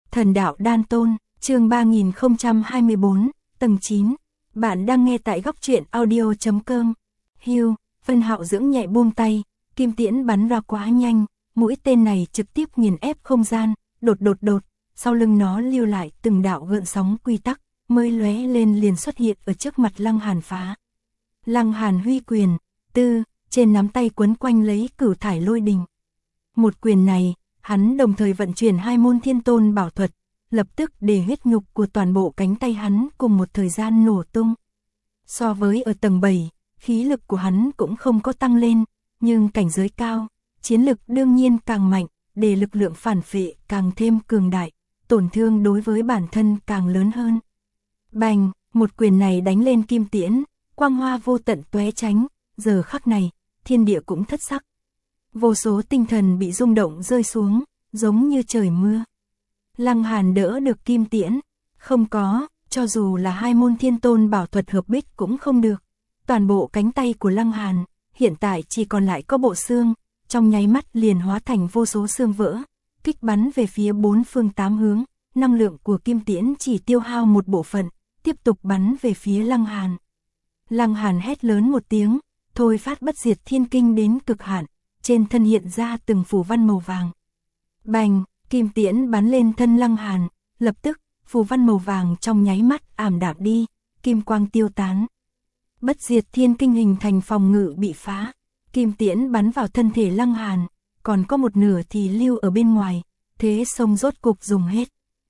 Thần đạo đan tôn, chương 3024, tầng 9. Bạn đang nghe tại góc truyện audio.com. Hưu, Vân Hạo Dưỡng nhẹ buông tay, kim tiễn bắn ra quá nhanh, mũi tên này trực tiếp nghiền ép không gian, đột, sau lưng nó lưu lại từng đạo gợn sóng quy tắc, mới lóe lên liền xuất hiện ở trước mặt Lăng Hàn phá. Lăng Hàn huy quyền, trên nắm tay quấn quanh lấy cửu thải lôi đình. Một quyền này, hắn đồng thời vận chuyển hai môn thiên tôn bảo thuật, lập tức để huyết nhục của toàn bộ cánh tay hắn cùng một thời gian nổ tung. So với ở tầng 7, khí lực của hắn cũng không có tăng lên, nhưng cảnh giới cao, chiến lực đương nhiên càng mạnh, để lực lượng phản phệ càng thêm cường đại, tổn thương đối với bản thân càng lớn hơn. Bành, một quyền này đánh lên kim tiễn, quang hoa vô tận tóe tránh, giờ khắc này, thiên địa cũng thất sắc. Vô số tinh thần bị rung động rơi xuống, giống như trời mưa. Lăng Hàn đỡ được kim tiễn, không có, cho dù là hai môn thiên tôn bảo thuật hợp bích cũng không được. Toàn bộ cánh tay của Lăng Hàn, hiện tại chỉ còn lại có bộ xương, trong nháy mắt liền hóa thành vô số xương vỡ, kích bắn về phía bốn phương tám hướng, năng lượng của kim tiễn chỉ tiêu hao một bộ phận, tiếp tục bắn về phía Lăng Hàn. Lăng Hàn hét lớn một tiếng, thôi phát bất diệt thiên kinh đến cực hạn, trên thân hiện ra từng phù văn màu vàng. Bành, kim tiễn bắn lên thân Lăng Hàn, lập tức, phù văn màu vàng trong nháy mắt ảm đạm đi, kim quang tiêu tán. Bất diệt thiên kinh hình thành phòng ngự bị phá, kim tiễn bắn vào thân thể Lăng Hàn, còn có một nửa thì lưu ở bên ngoài, thế sông rốt cục dùng hết.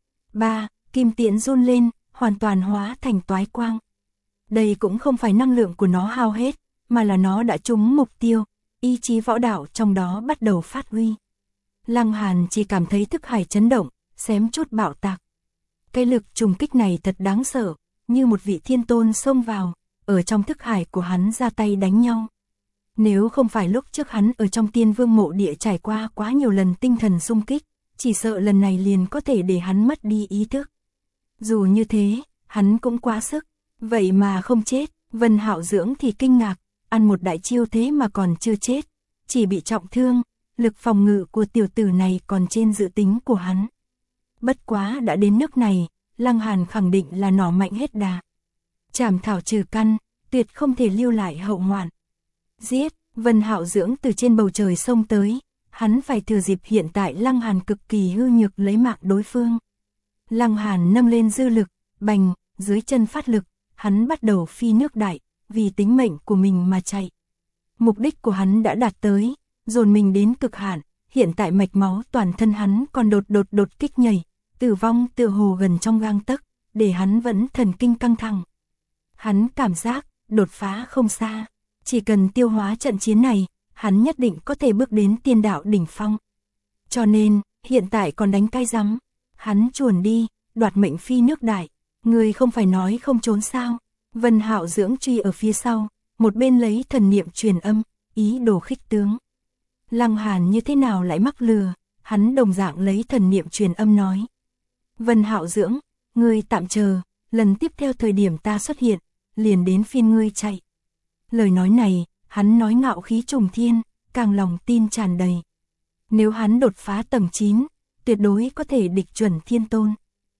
Kim tiễn run lên, hoàn toàn hóa thành toái quang. Đây cũng không phải năng lượng của nó hao hết, mà là nó đã trúng mục tiêu, ý chí võ đạo trong đó bắt đầu phát huy. Lăng Hàn chỉ cảm thấy thức hải chấn động, xém chút bạo tạc. Cái lực trùng kích này thật đáng sợ, như một vị thiên tôn xông vào, ở trong thức hải của hắn ra tay đánh nhau. Nếu không phải lúc trước hắn ở trong Tiên Vương mộ địa trải qua quá nhiều lần tinh thần xung kích, chỉ sợ lần này liền có thể để hắn mất đi ý thức. Dù như thế, hắn cũng quá sức, vậy mà không chết. Vân Hạo Dưỡng thì kinh ngạc, ăn một đại chiêu thế mà còn chưa chết, chỉ bị trọng thương, lực phòng ngự của tiểu tử này còn trên dự tính của hắn. Bất quá đã đến nước này, Lăng Hàn khẳng định là nỏ mạnh hết đà. Trảm thảo trừ căn, tuyệt không thể lưu lại hậu hoạn. Giết, Vân Hạo Dưỡng từ trên bầu trời xông tới, hắn phải thừa dịp hiện tại Lăng Hàn cực kỳ hư nhược lấy mạng đối phương. Lăng Hàn nâng lên dư lực, bành, dưới chân phát lực, hắn bắt đầu phi nước đại, vì tính mệnh của mình mà chạy. Mục đích của hắn đã đạt tới, dồn mình đến cực hạn, hiện tại mạch máu toàn thân hắn còn đột kích nhảy, tử vong tựa hồ gần trong gang tấc, để hắn vẫn thần kinh căng thẳng. Hắn cảm giác, đột phá không xa, chỉ cần tiêu hóa trận chiến này, hắn nhất định có thể bước đến tiên đạo đỉnh phong. Cho nên, hiện tại còn đánh cai rắm, hắn chuồn đi, đoạt mệnh phi nước đại, người không phải nói không trốn sao? Vân Hạo Dưỡng truy ở phía sau, một bên lấy thần niệm truyền âm, ý đồ khích tướng. Lăng Hàn như thế nào lại mắc lừa, hắn đồng dạng lấy thần niệm truyền âm nói. Vân Hạo Dưỡng, ngươi tạm chờ, lần tiếp theo thời điểm ta xuất hiện, liền đến phiên ngươi chạy. Lời nói này, hắn nói ngạo khí trùng thiên, càng lòng tin tràn đầy. Nếu hắn đột phá tầng 9, tuyệt đối có thể địch chuẩn thiên tôn.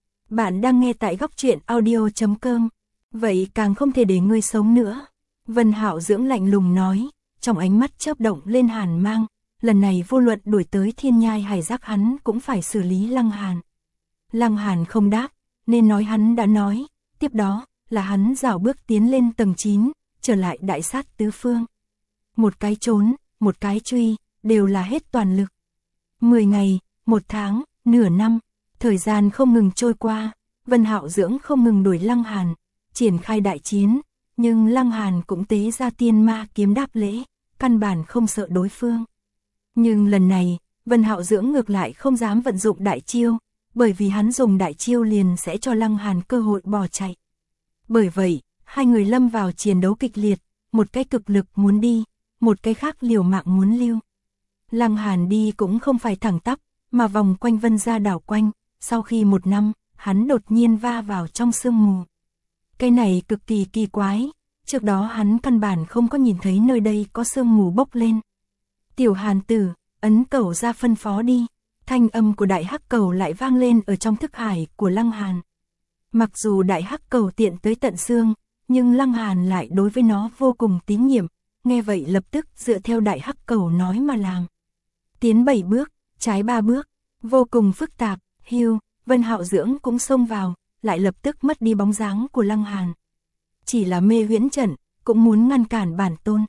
Bạn đang nghe tại góc truyện audio.com, vậy càng không thể để ngươi sống nữa. Vân Hạo Dưỡng lạnh lùng nói, trong ánh mắt chớp động lên hàn mang, lần này vô luận đuổi tới thiên nhai hải giác hắn cũng phải xử lý Lăng Hàn. Lăng Hàn không đáp, nên nói hắn đã nói, tiếp đó là hắn rảo bước tiến lên tầng 9, trở lại đại sát tứ phương. Một cái trốn, một cái truy, đều là hết toàn lực. 10 ngày, 1 tháng, nửa năm, thời gian không ngừng trôi qua, Vân Hạo Dưỡng không ngừng đuổi Lăng Hàn, triển khai đại chiến, nhưng Lăng Hàn cũng tế ra tiên ma kiếm đáp lễ, căn bản không sợ đối phương. Nhưng lần này, Vân Hạo Dưỡng ngược lại không dám vận dụng đại chiêu, bởi vì hắn dùng đại chiêu liền sẽ cho Lăng Hàn cơ hội bỏ chạy. Bởi vậy, hai người lâm vào chiến đấu kịch liệt, một cái cực lực muốn đi, một cái khác liều mạng muốn lưu. Lăng Hàn đi cũng không phải thẳng tắp, mà vòng quanh Vân gia đảo quanh, sau khi 1 năm, hắn đột nhiên va vào trong sương mù. Cái này cực kỳ kỳ quái, trước đó hắn căn bản không có nhìn thấy nơi đây có sương mù bốc lên. Tiểu Hàn tử, ấn cẩu ra phân phó đi, thanh âm của đại hắc cầu lại vang lên ở trong thức hải của Lăng Hàn. Mặc dù đại hắc cầu tiện tới tận xương, nhưng Lăng Hàn lại đối với nó vô cùng tín nhiệm, nghe vậy lập tức dựa theo đại hắc cầu nói mà làm. Tiến 7 bước, trái 3 bước, vô cùng phức tạp, Hưu, Vân Hạo Dưỡng cũng xông vào, lại lập tức mất đi bóng dáng của Lăng Hàn. Chỉ là mê huyễn trận, cũng muốn ngăn cản bản tôn.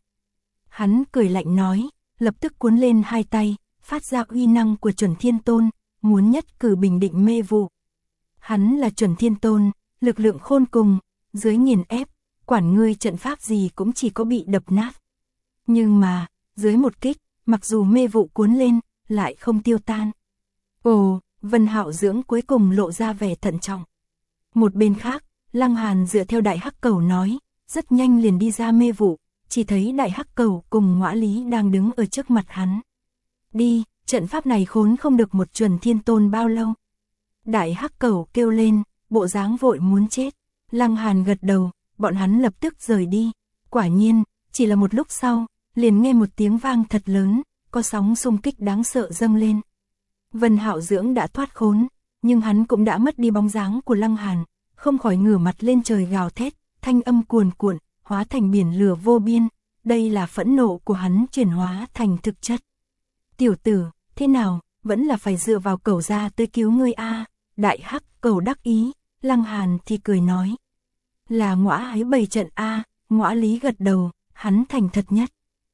Hắn cười lạnh nói, lập tức cuốn lên hai tay, phát ra uy năng của Chuẩn Thiên Tôn, muốn nhất cử bình định mê vụ. Hắn là Chuẩn Thiên Tôn, lực lượng khôn cùng, dưới nghiền ép, quản ngươi trận pháp gì cũng chỉ có bị đập nát. Nhưng mà, dưới một kích, mặc dù mê vụ cuốn lên, lại không tiêu tan. Ồ, Vân Hạo Dưỡng cuối cùng lộ ra vẻ thận trọng. Một bên khác, Lăng Hàn dựa theo đại hắc cầu nói, rất nhanh liền đi ra mê vụ, chỉ thấy đại hắc cầu cùng Ngõa Lý đang đứng ở trước mặt hắn. Đi, trận pháp này khốn không được một Chuẩn Thiên Tôn bao lâu. Đại hắc cầu kêu lên, bộ dáng vội muốn chết. Lăng Hàn gật đầu, bọn hắn lập tức rời đi. Quả nhiên, chỉ là một lúc sau, liền nghe một tiếng vang thật lớn, có sóng xung kích đáng sợ dâng lên. Vân Hạo Dưỡng đã thoát khốn, nhưng hắn cũng đã mất đi bóng dáng của Lăng Hàn, không khỏi ngửa mặt lên trời gào thét, thanh âm cuồn cuộn, hóa thành biển lửa vô biên. Đây là phẫn nộ của hắn chuyển hóa thành thực chất. Tiểu tử, thế nào, vẫn là phải dựa vào Cẩu gia tới cứu ngươi a. Đại hắc cầu đắc ý, Lăng Hàn thì cười nói. Là Ngõa ấy bày trận a. Ngõa Lý gật đầu, hắn thành thật nhất.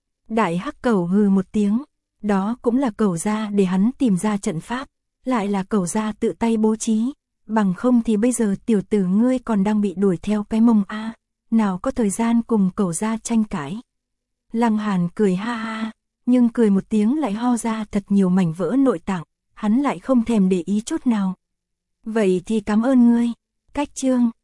Đại hắc cầu hừ một tiếng, đó cũng là Cẩu gia để hắn tìm ra trận pháp, lại là Cẩu gia tự tay bố trí, bằng không thì bây giờ tiểu tử ngươi còn đang bị đuổi theo cái mông a, nào có thời gian cùng Cẩu gia tranh cãi. Lăng Hàn cười ha ha, nhưng cười một tiếng lại ho ra thật nhiều mảnh vỡ nội tạng, hắn lại không thèm để ý chút nào. Vậy thì cảm ơn ngươi. Cách chương